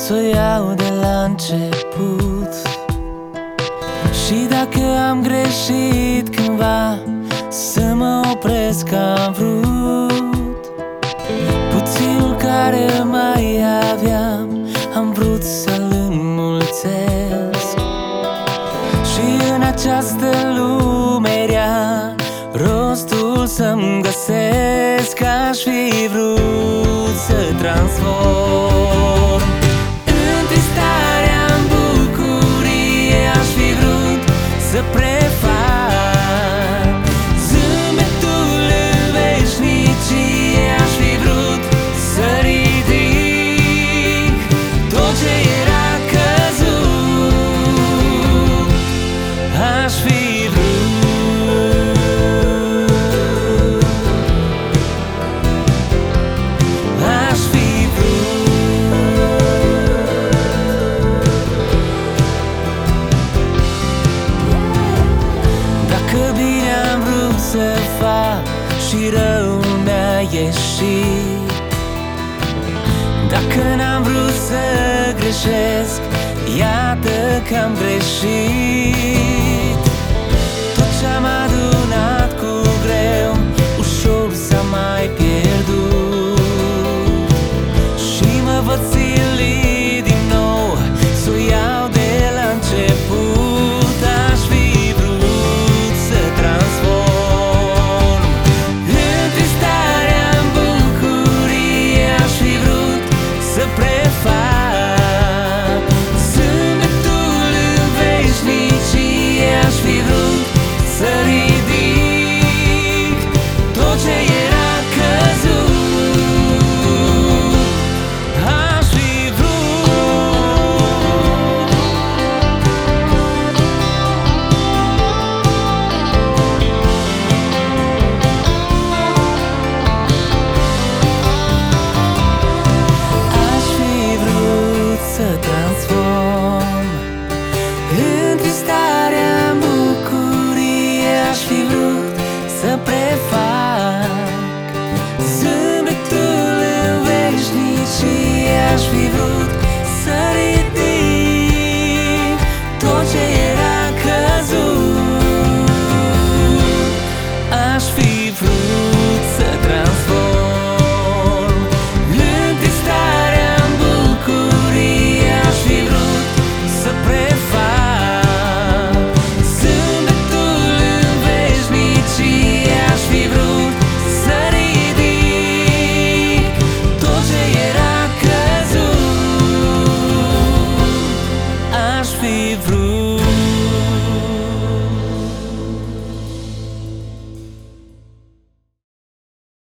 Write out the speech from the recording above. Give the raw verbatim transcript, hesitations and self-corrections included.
să o iau de la început. Și dacă am greșit cândva, să mă opresc că am vrut. Puținul care mai aveam, am vrut să-l înmulțesc. Și în această lume rea, rostul să-mi găsesc. Aș fi vrut să transform întristarea în bucurie. Aș fi vrut să prefac zâmbetul în veșnicie. Aș fi vrut să ridic tot ce era căzut. Aș fi să fac și rău mi-a ieșit. Dacă n-am vrut să greșesc, iată că am greșit. Tot ce-am adunat cu greu, ușor s-a mai pierdut. Și mă văd silit din nou să o iau de la început. Aș fi vrut să transform să prefac zâmbetul în veșnicie. Aș fi vrut să ridic tot ce era căzut. Aș fi să transform întristarea în bucurie. Aș fi vrut să prefac zâmbetul în veșnicie. Aș fi vrut să ridic tot ce era căzut. Aș fi vrut să transform întristarea în bucurie. Aș fi vrut să prefac zâmbetul în veșnicie. Aș fi vrut să ridic tot ce era căzut. Aș fi vrut